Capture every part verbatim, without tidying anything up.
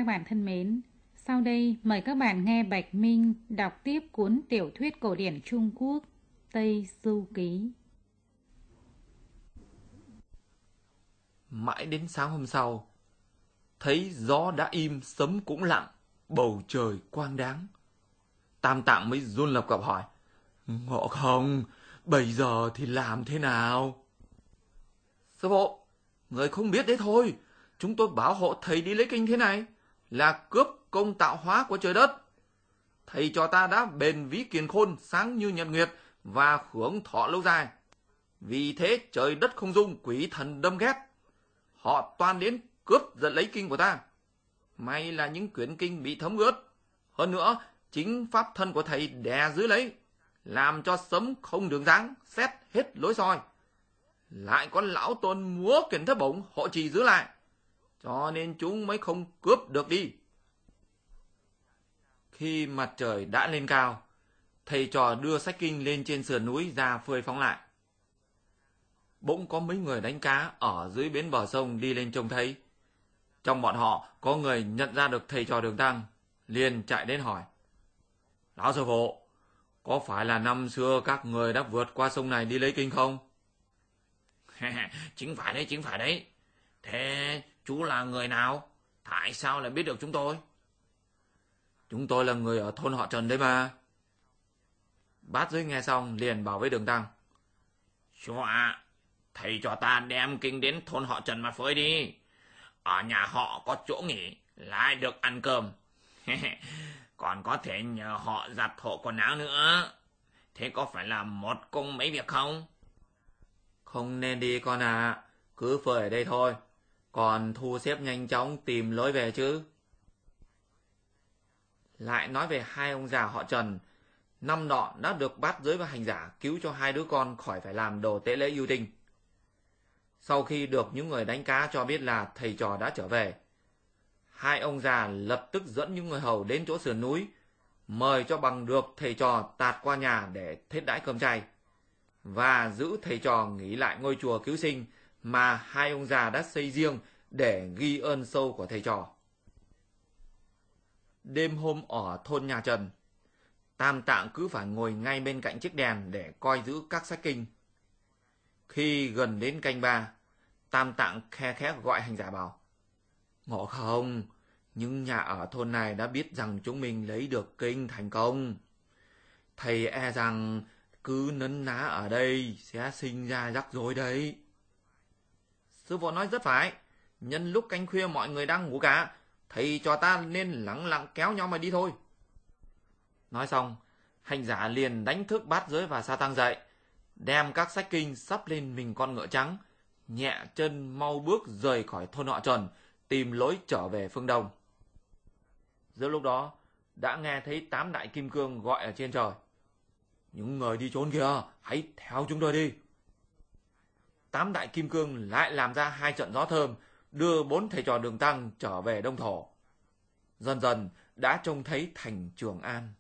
các bạn thân mến, sau đây mời các bạn nghe Bạch Minh đọc tiếp cuốn tiểu thuyết cổ điển Trung Quốc Tây Du Ký. Mãi đến sáng hôm sau, thấy gió đã im, sấm cũng lặng, bầu trời quang đáng. Tam Tạng mới run lập cập hỏi: Ngộ Không, bây giờ thì làm thế nào? Sư phụ, người không biết đấy thôi. Chúng tôi bảo hộ thầy đi lấy kinh thế này là cướp công tạo hóa của trời đất. Thầy cho ta đã bền vĩ kiền khôn, sáng như nhật nguyệt và hưởng thọ lâu dài. Vì thế trời đất không dung, quỷ thần đâm ghét. Họ toan đến cướp giật lấy kinh của ta. May là những quyển kinh bị thấm ướt. Hơn nữa, chính pháp thân của thầy đè dưới lấy, làm cho sấm không đường dáng, xét hết lối soi. Lại có lão tôn múa kèn thất bổng hộ trì giữ lại, cho nên chúng mới không cướp được đi. Khi mặt trời đã lên cao, thầy trò đưa sách kinh lên trên sườn núi ra phơi phóng lại. Bỗng có mấy người đánh cá ở dưới bến bờ sông đi lên trông thấy. Trong bọn họ có người nhận ra được thầy trò Đường Tăng, liền chạy đến hỏi: Lão sư phụ, có phải là năm xưa các người đã vượt qua sông này đi lấy kinh không? Chính phải đấy, chính phải đấy. Thế chú là người nào? Tại sao lại biết được chúng tôi? Chúng tôi là người ở thôn họ Trần đấy mà. Bát Giới nghe xong liền bảo với Đường Tăng: Chú ạ, thầy cho ta đem kinh đến thôn họ Trần mà phơi đi. Ở nhà họ có chỗ nghỉ, lại được ăn cơm. Còn có thể nhờ họ giặt hộ quần áo nữa. Thế có phải là một công mấy việc không? Không nên đi con à, cứ phơi ở đây thôi. Còn thu xếp nhanh chóng tìm lối về chứ. Lại nói về hai ông già họ Trần. Năm nọ đã được Bát Giới và Hành Giả cứu cho hai đứa con khỏi phải làm đồ tế lễ yêu tinh. Sau khi được những người đánh cá cho biết là thầy trò đã trở về, hai ông già lập tức dẫn những người hầu đến chỗ sườn núi, mời cho bằng được thầy trò tạt qua nhà để thiết đãi cơm chay, và giữ thầy trò nghỉ lại ngôi chùa cứu sinh mà hai ông già đã xây riêng để ghi ơn sâu của thầy trò. Đêm hôm ở thôn nhà Trần, Tam Tạng cứ phải ngồi ngay bên cạnh chiếc đèn để coi giữ các sách kinh. Khi gần đến canh ba, Tam Tạng khe khẽ gọi Hành Giả bảo: Ngộ Không, những nhà ở thôn này đã biết rằng chúng mình lấy được kinh thành công. Thầy e rằng cứ nấn ná ở đây sẽ sinh ra rắc rối đấy. Sư phụ nói rất phải. Nhân lúc canh khuya mọi người đang ngủ cả, thầy cho ta nên lẳng lặng kéo nhau mà đi thôi. Nói xong, Hành Giả liền đánh thức Bát Giới và Sa Tăng dậy, đem các sách kinh sắp lên mình con ngựa trắng, nhẹ chân mau bước rời khỏi thôn họ Trần, tìm lối trở về phương Đông. Giữa lúc đó, đã nghe thấy tám đại kim cương gọi ở trên trời: Những người đi trốn kìa, hãy theo chúng tôi đi. Tám đại kim cương lại làm ra hai trận gió thơm, đưa bốn thầy trò Đường Tăng trở về Đông Thổ. Dần dần đã trông thấy thành Trường An.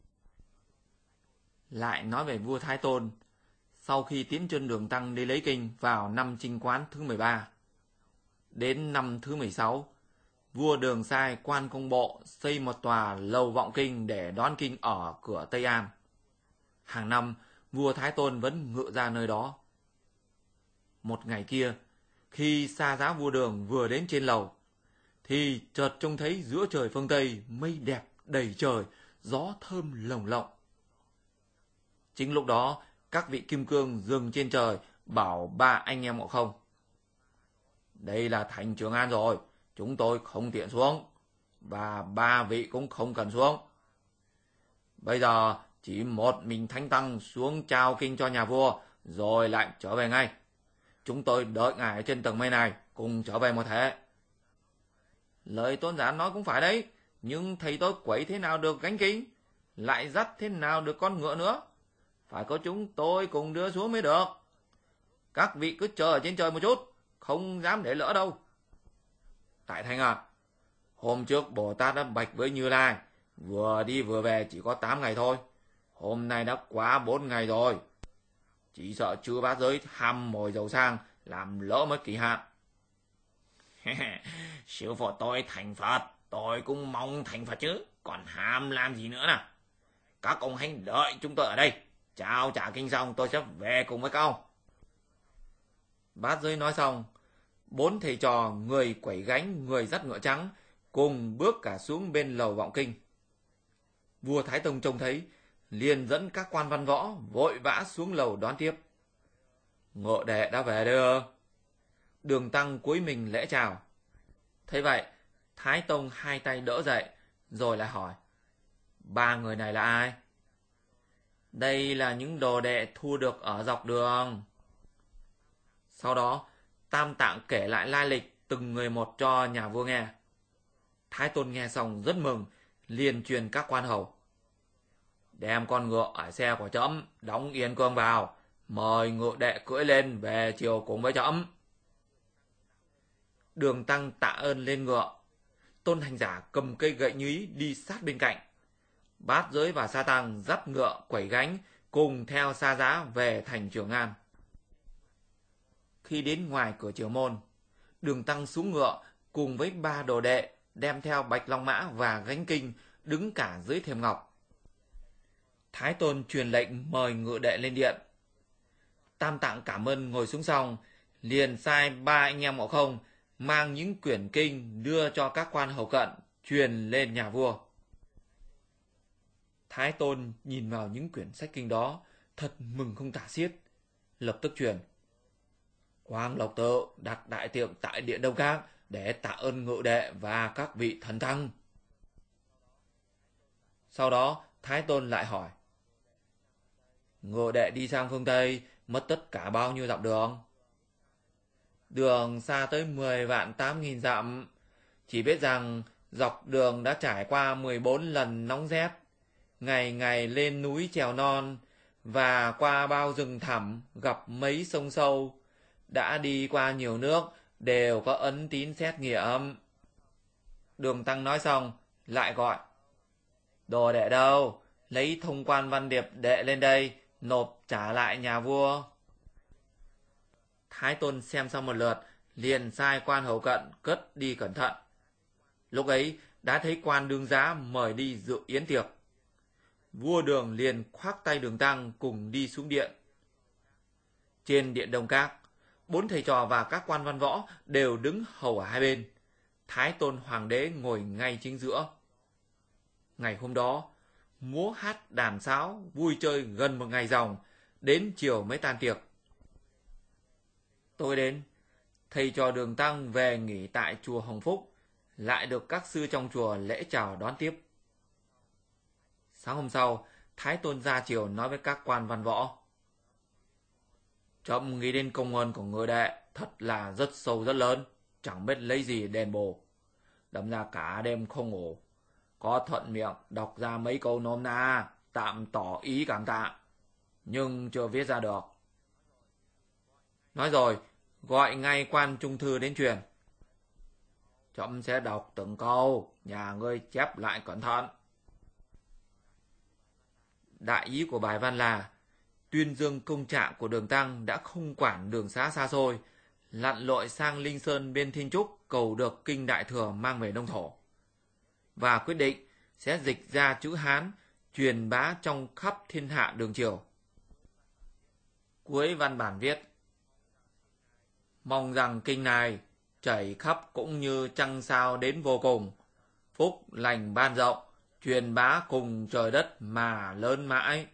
Lại nói về vua Thái Tôn, sau khi tiến chân Đường Tăng đi lấy kinh vào năm Chinh Quán thứ mười ba, đến năm thứ mười sáu, vua Đường sai quan công bộ xây một tòa lầu vọng kinh để đón kinh ở cửa Tây An. Hàng năm, vua Thái Tôn vẫn ngự ra nơi đó. Một ngày kia, khi Sa Giá vua Đường vừa đến trên lầu, thì chợt trông thấy giữa trời phương Tây mây đẹp đầy trời, gió thơm lồng lộng. Chính lúc đó, các vị kim cương dừng trên trời bảo ba anh em Ngộ Không: Đây là thành Trường An rồi, chúng tôi không tiện xuống, và ba vị cũng không cần xuống. Bây giờ chỉ một mình Thánh Tăng xuống trao kinh cho nhà vua, rồi lại trở về ngay. Chúng tôi đợi ngài ở trên tầng mây này, cùng trở về một thể. Lời tôn giả nói cũng phải đấy, nhưng thầy tôi quẩy thế nào được gánh kinh, lại dắt thế nào được con ngựa nữa. Phải có chúng tôi cùng đưa xuống mới được. Các vị cứ chờ ở trên trời một chút, không dám để lỡ đâu. Tại Thanh à, hôm trước Bồ Tát đã bạch với Như Lai, vừa đi vừa về chỉ có tám ngày thôi. Hôm nay đã quá bốn ngày rồi. Chỉ sợ chư Bát Giới ham mồi giàu sang, làm lỡ mất kỳ hạn. Sư phụ tôi thành Phật, Tôi cũng mong thành Phật chứ, còn ham làm gì nữa nào. Các ông hãy đợi chúng tôi ở đây. Chào trả kinh xong tôi sẽ về cùng với các ông. Bát Giới nói xong, bốn thầy trò người quẩy gánh, người dắt ngựa trắng cùng bước cả xuống bên lầu vọng kinh. Vua Thái Tông trông thấy, liền dẫn các quan văn võ vội vã xuống lầu đón tiếp. Ngộ đệ đã về đưa. Đường Tăng cúi mình lễ chào. Thế vậy, Thái Tông hai tay đỡ dậy, rồi lại hỏi, ba người này là ai? Đây là những đồ đệ thu được ở dọc đường. Sau đó, Tam Tạng kể lại lai lịch từng người một cho nhà vua nghe. Thái Tôn nghe xong rất mừng, liền truyền các quan hầu. Đem con ngựa ở xe của trẫm đóng yên cương vào, mời ngựa đệ cưỡi lên về chiều cùng với trẫm. Đường Tăng tạ ơn lên ngựa. Tôn hành giả cầm cây gậy nhúy đi sát bên cạnh. Bát Giới và Sa Tăng dắt ngựa quẩy gánh cùng theo Sa Giá về thành Trường An. Khi đến ngoài cửa Triều Môn, Đường Tăng xuống ngựa cùng với ba đồ đệ đem theo Bạch Long Mã và gánh kinh đứng cả dưới thềm ngọc. Thái Tôn truyền lệnh mời ngựa đệ lên điện. Tam Tạng cảm ơn ngồi xuống xong, liền sai ba anh em Ngộ Không mang những quyển kinh đưa cho các quan hầu cận truyền lên nhà vua. Thái Tôn nhìn vào những quyển sách kinh đó, thật mừng không tả xiết, lập tức truyền: Quang Lộc Tự đặt đại tiệc tại điện Đông Các để tạ ơn ngự đệ và các vị thần tăng. Sau đó Thái Tôn lại hỏi: Ngự đệ đi sang phương Tây mất tất cả bao nhiêu dặm đường? Đường xa tới mười vạn tám nghìn dặm. Chỉ biết rằng dọc đường đã trải qua mười bốn lần nóng rét, ngày ngày lên núi trèo non, và qua bao rừng thẳm gặp mấy sông sâu, đã đi qua nhiều nước, đều có ấn tín xét nghiệm. Đường Tăng nói xong, lại gọi: Đồ đệ đâu? Lấy thông quan văn điệp đệ lên đây, nộp trả lại nhà vua. Thái Tôn xem xong một lượt, liền sai quan hầu cận cất đi cẩn thận. Lúc ấy đã thấy quan đương giá mời đi dự yến tiệc. Vua Đường liền khoác tay Đường Tăng cùng đi xuống điện. Trên điện Đông Các, bốn thầy trò và các quan văn võ đều đứng hầu ở hai bên. Thái Tôn Hoàng đế ngồi ngay chính giữa. Ngày hôm đó, múa hát đàn sáo vui chơi gần một ngày ròng, đến chiều mới tan tiệc. Tối đến, thầy trò Đường Tăng về nghỉ tại chùa Hồng Phúc, lại được các sư trong chùa lễ chào đón tiếp. Sáng hôm sau, Thái Tôn ra chiều nói với các quan văn võ: Trẫm nghĩ đến công ơn của người đệ thật là rất sâu rất lớn, chẳng biết lấy gì đền bù. Đâm ra cả đêm không ngủ, có thuận miệng đọc ra mấy câu nôm na tạm tỏ ý cảm tạ, nhưng chưa viết ra được. Nói rồi, gọi ngay quan trung thư đến truyền: Trẫm sẽ đọc từng câu, nhà ngươi chép lại cẩn thận. Đại ý của bài văn là tuyên dương công trạng của Đường Tăng đã không quản đường xá xa xôi, lặn lội sang Linh Sơn bên Thiên Trúc cầu được kinh Đại Thừa mang về Đông Thổ, và quyết định sẽ dịch ra chữ Hán truyền bá trong khắp thiên hạ đường triều. Cuối văn bản viết: Mong rằng kinh này chảy khắp cũng như trăng sao đến vô cùng, phúc lành ban rộng, truyền bá cùng trời đất mà lớn mãi.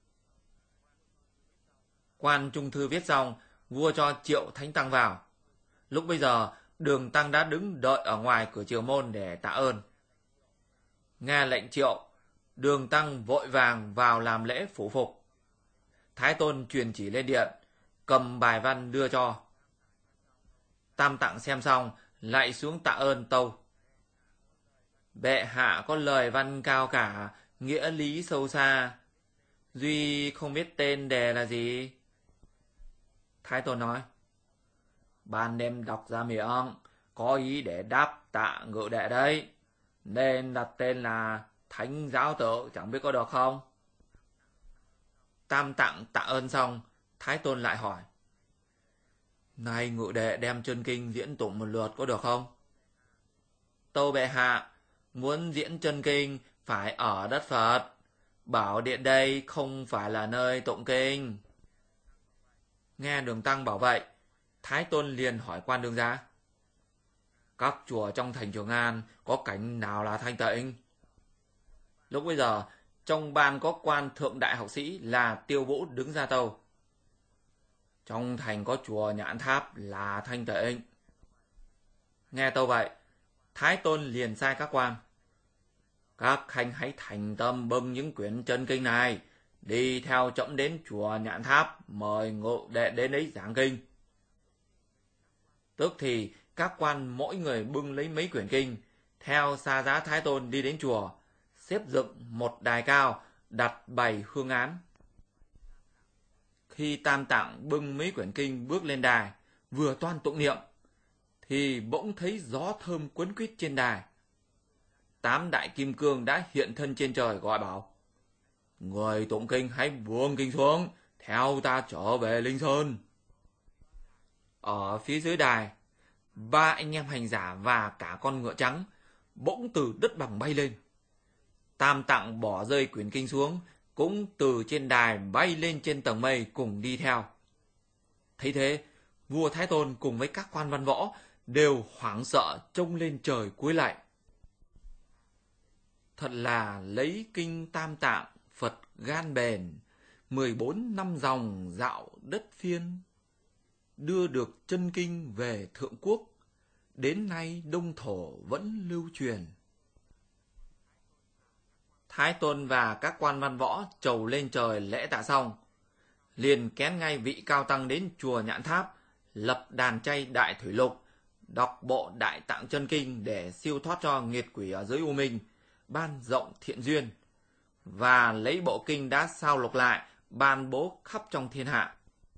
Quan trung thư viết xong, vua cho triệu thánh tăng vào. Lúc bây giờ, Đường Tăng đã đứng đợi ở ngoài cửa Triều Môn để tạ ơn. Nghe lệnh triệu, Đường Tăng vội vàng vào làm lễ phủ phục. Thái Tôn truyền chỉ lên điện, cầm bài văn đưa cho. Tam Tạng xem xong, lại xuống tạ ơn tâu: Bệ hạ có lời văn cao cả, nghĩa lý sâu xa, duy không biết tên đề là gì. Thái Tôn nói: Ban đêm đọc ra miệng, có ý để đáp tạ ngự đệ đấy, nên đặt tên là Thánh Giáo Tự, chẳng biết có được không? Tam Tạng tạ ơn xong, Thái Tôn lại hỏi: Này ngự đệ đem chân kinh diễn tụng một lượt có được không? Tâu bệ hạ, muốn diễn chân kinh phải ở đất Phật. Bảo Điện đây không phải là nơi tụng kinh. Nghe Đường Tăng bảo vậy, Thái Tôn liền hỏi quan Đường Gia: các chùa trong thành Trường An có cảnh nào là thanh tịnh? Lúc bây giờ, trong ban có quan thượng đại học sĩ là Tiêu Vũ đứng ra tâu: trong thành có chùa Nhạn Tháp là thanh tịnh. Nghe tâu vậy, Thái Tôn liền sai các quan: các khanh hãy thành tâm bưng những quyển chân kinh này, đi theo trẫm đến chùa Nhạn Tháp, mời ngộ đệ đến đấy giảng kinh. Tức thì các quan mỗi người bưng lấy mấy quyển kinh, theo Sa Giá Thái Tôn đi đến chùa, xếp dựng một đài cao, đặt bày hương án. Khi Tam Tạng bưng mấy quyển kinh bước lên đài, vừa toan tụng niệm, thì bỗng thấy gió thơm quấn quýt trên đài. Tám đại kim cương đã hiện thân trên trời gọi bảo: người tụng kinh hãy buông kinh xuống, theo ta trở về Linh Sơn. Ở phía dưới đài, ba anh em hành giả và cả con ngựa trắng bỗng từ đất bằng bay lên. Tam Tạng bỏ rơi quyển kinh xuống, cũng từ trên đài bay lên trên tầng mây cùng đi theo. Thấy thế, vua Thái Tôn cùng với các quan văn võ đều hoảng sợ trông lên trời cúi lạy. Thật là lấy kinh Tam Tạng, Phật gan bền, mười bốn năm dòng dạo đất phiên, đưa được chân kinh về thượng quốc, đến nay đông thổ vẫn lưu truyền. Thái Tôn và các quan văn võ trầu lên trời lễ tạ xong, liền kén ngay vị cao tăng đến chùa Nhạn Tháp, lập đàn chay đại thủy lục, đọc bộ Đại Tạng chân kinh để siêu thoát cho nghiệt quỷ ở dưới U Minh, ban rộng thiện duyên, và lấy bộ kinh đã sao lục lại, ban bố khắp trong thiên hạ.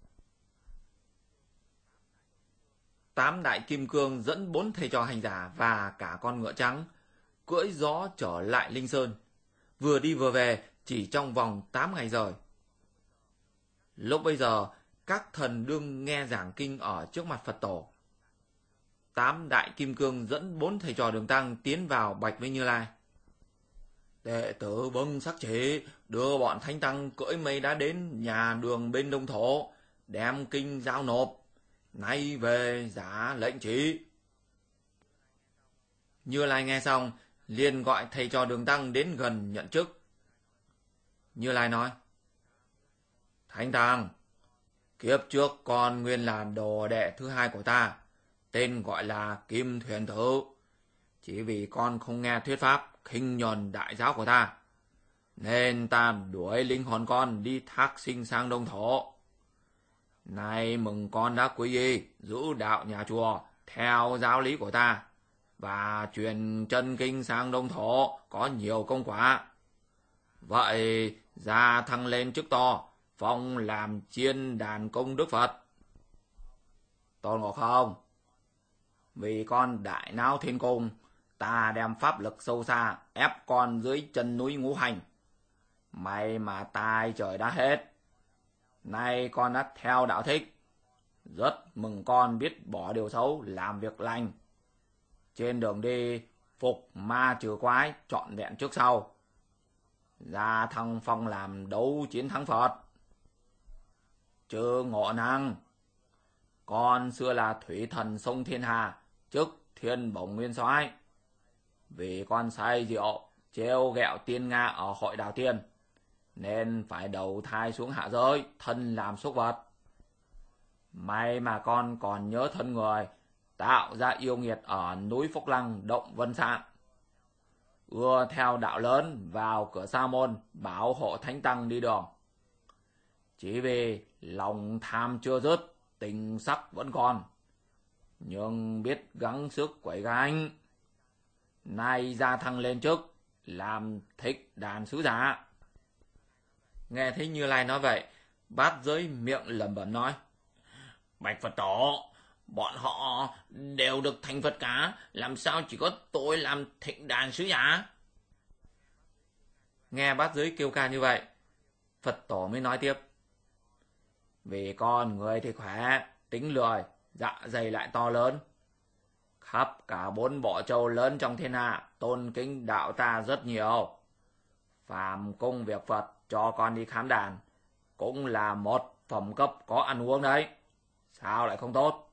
Tám đại kim cương dẫn bốn thầy trò hành giả và cả con ngựa trắng cưỡi gió trở lại Linh Sơn, vừa đi vừa về chỉ trong vòng tám ngày rồi. Lúc bây giờ, các thần đương nghe giảng kinh ở trước mặt Phật tổ. Tám đại kim cương dẫn bốn thầy trò Đường Tăng tiến vào bạch với Như Lai: đệ tử vâng sắc chỉ, đưa bọn thánh tăng cưỡi mây đã đến nhà đường bên đông thổ, đem kinh giao nộp, nay về giả lệnh chỉ. Như Lai nghe xong, liền gọi thầy trò Đường Tăng đến gần nhận chức. Như Lai nói: Thánh Tăng, kiếp trước con nguyên là đồ đệ thứ hai của ta, tên gọi là Kim Thuyền Tử. Chỉ vì con không nghe thuyết pháp khinh nhờn đại giáo của ta, nên ta đuổi linh hồn con đi thác sinh sang đông thổ. Nay mừng con đã quy y, giữ đạo nhà chùa theo giáo lý của ta, và truyền chân kinh sang đông thổ có nhiều công quả. Vậy gia thăng lên chức to, phong làm chiên đàn công đức Phật. Tôn Ngộ Không, vì con đại náo thiên cung, ta đem pháp lực sâu xa ép con dưới chân núi ngũ hành. May mà tai trời đã hết. Nay con đã theo đạo thích. Rất mừng con biết bỏ điều xấu, làm việc lành. Trên đường đi, phục ma trừ quái trọn vẹn trước sau. Gia thăng phong làm đấu chiến thắng Phật. Chư Ngộ Năng, con xưa là thủy thần sông Thiên Hà, chức Thiên Bổng Nguyên Soái. Vì con say rượu, trêu ghẹo tiên Nga ở hội Đào Tiên, nên phải đầu thai xuống hạ giới, thân làm súc vật. May mà con còn nhớ thân người, tạo ra yêu nghiệt ở núi Phúc Lăng, động Vân Sạn. Ưa theo đạo lớn vào cửa Sa Môn, bảo hộ thánh tăng đi đường. Chỉ vì lòng tham chưa dứt, tình sắc vẫn còn, nhưng biết gắng sức quẩy gánh. Nay gia thăng lên chức, làm thích đàn sứ giả. Nghe thấy Như Lai nói vậy, Bát Giới miệng lẩm bẩm nói: Bạch Phật Tổ, bọn họ đều được thành Phật cả, làm sao chỉ có tôi làm thịnh đàn sứ giả? Nghe Bát Giới kêu ca như vậy, Phật Tổ mới nói tiếp: Vì con người thì khỏe, tính lười, dạ dày lại to lớn. Khắp cả bốn bộ châu lớn trong thiên hạ tôn kính đạo ta rất nhiều. Phàm cung việc Phật cho con đi khám đàn cũng là một phẩm cấp có ăn uống đấy. Sao lại không tốt?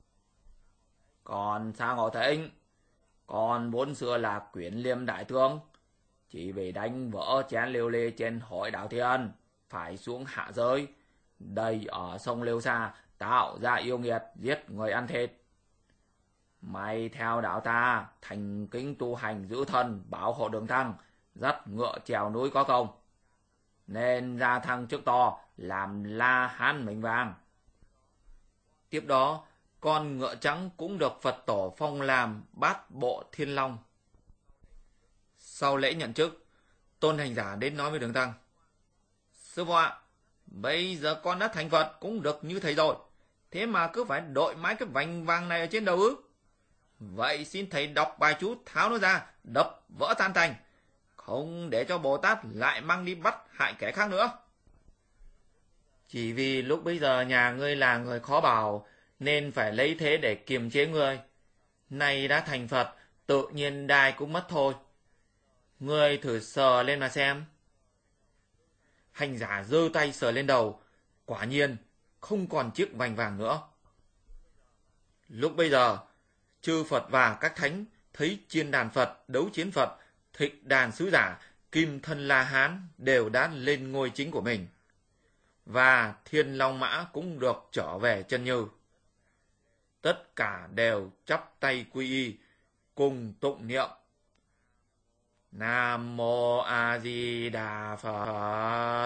Còn Sa Ngộ Thịnh, con vốn xưa là Quyển Liêm đại tướng, chỉ vì đánh vỡ chén lưu ly trên hội đạo thiên phải xuống hạ giới, đây ở sông Liêu Sa tạo ra yêu nghiệt giết người ăn thịt. May theo đạo ta thành kính tu hành giữ thân bảo hộ đường tăng, dắt ngựa trèo núi có công, nên ra thăng chức to làm La Hán Mệnh Vàng. Tiếp đó, con ngựa trắng cũng được Phật tổ phong làm Bát Bộ Thiên Long. Sau lễ nhận chức, Tôn Hành Giả đến nói với Đường Tăng: Sư phụ ạ, bây giờ con đã thành Phật cũng được như thầy rồi, thế mà cứ phải đội mãi cái vành vàng này ở trên đầu ư? Vậy xin thầy đọc bài chú tháo nó ra, đập vỡ tan tành, không để cho Bồ Tát lại mang đi bắt hại kẻ khác nữa. Chỉ vì lúc bây giờ nhà ngươi là người khó bảo, nên phải lấy thế để kiềm chế ngươi. Nay đã thành Phật, tự nhiên đai cũng mất thôi. Ngươi thử sờ lên mà xem. Hành giả giơ tay sờ lên đầu, quả nhiên không còn chiếc vành vàng nữa. Lúc bây giờ, chư Phật và các thánh thấy chiên đàn Phật, đấu chiến Phật, thịnh đàn sứ giả, kim thân La Hán đều đã lên ngôi chính của mình. Và Thiên Long Mã cũng được trở về chân như. Tất cả đều chắp tay quy y, cùng tụng niệm: Nam Mô A Di Đà Phật.